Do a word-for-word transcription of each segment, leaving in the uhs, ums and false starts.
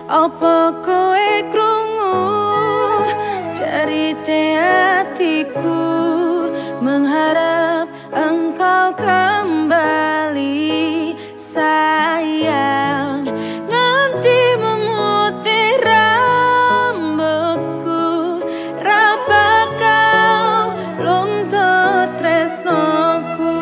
Apa kowe krungu cerita hatiku, mengharap engkau kembali sayang, nganti memutih rambutku, raba kau luntur tresnoku.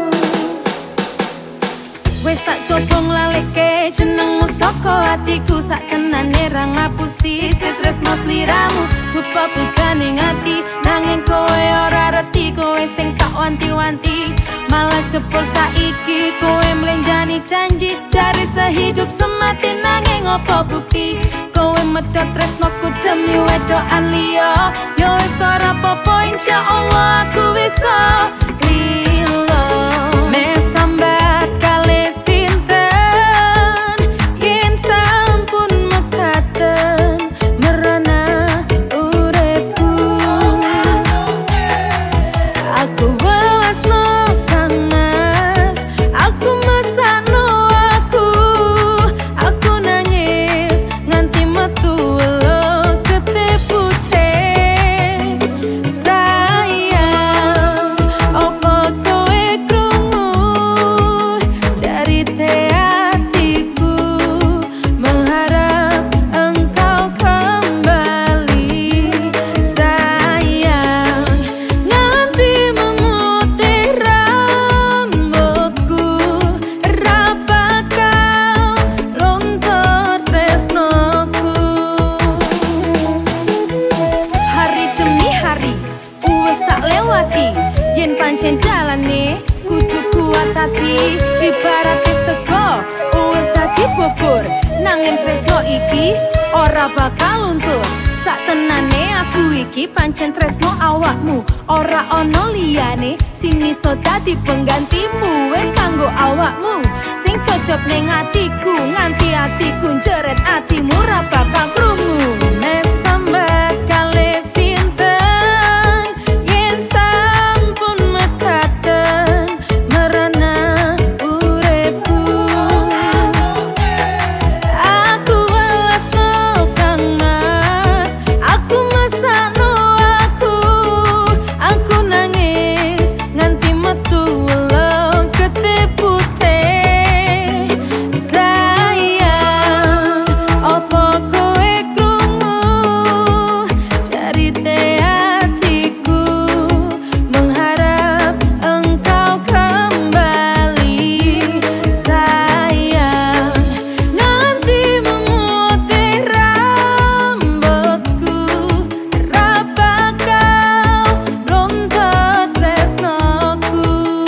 Wes tak coba nglaleke jenengmu saka hatiku, sak kenane ra ngapusi tresno sliramu. Dupa pujaning ati nanging kowe ora reti, kowe sing tak wanti-wanti malah jebol saiki. Kowe mlenjani janji cari sehidup semati, nanging apa bukti kowe medhot tresnoku demi wedokan liya. Yo wis ora apa-apa, insyaallah aku wis rila. Mesambat kali sinten yen sampun mekaten merana uripku. Aku welasno kangas, aku mesakno aku, aku nangis nganti metu welo ketipu teh. Sayang, opo kowe krungu cerita hatiku, mengharap engkau kembali sayang, nganti memutih rambutku, raba kau luntur tresnoku. Hari demi hari wis tak lewati, yen pancen jalane kudu kuat hati. Ibaratke sego wis dadi bubur, nanging tresno iki ora bakal luntur. Sak tenane aku iki pancen tresno awakmu, ora ana liyane sing iso dadi penggantimu. Wis kanggo awakmu sing cocok ning atiku, nganti atiku njeret atimu ra bakal krungu. Mesambat kali sinten yen sampun mekaten merana uripku. Aku welasno kangas, aku mesakno aku, aku nangis nganti metu welo ketipu teh. Sayang, opo kowe krungu cerita hatiku, mengharap engkau kembali sayang, nganti memutih rambutku, raba kau luntur tresnoku.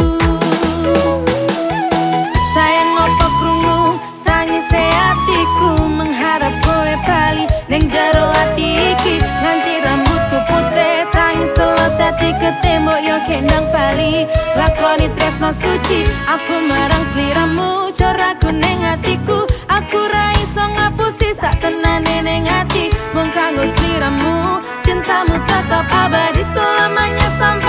Sayang, opo krungu tangise hatiku, mengharap kowe bali ning jero ati iki, nganti rambutku putih tangis selot dadi ketembok. Yo kendang bali lakoni tresno suci aku marang sliramu, coraku ning atiku, aku ra iso ngapusi sak tenane ning ati. Mung kanggo sliramu cintamu tetap abadi selamanya sampai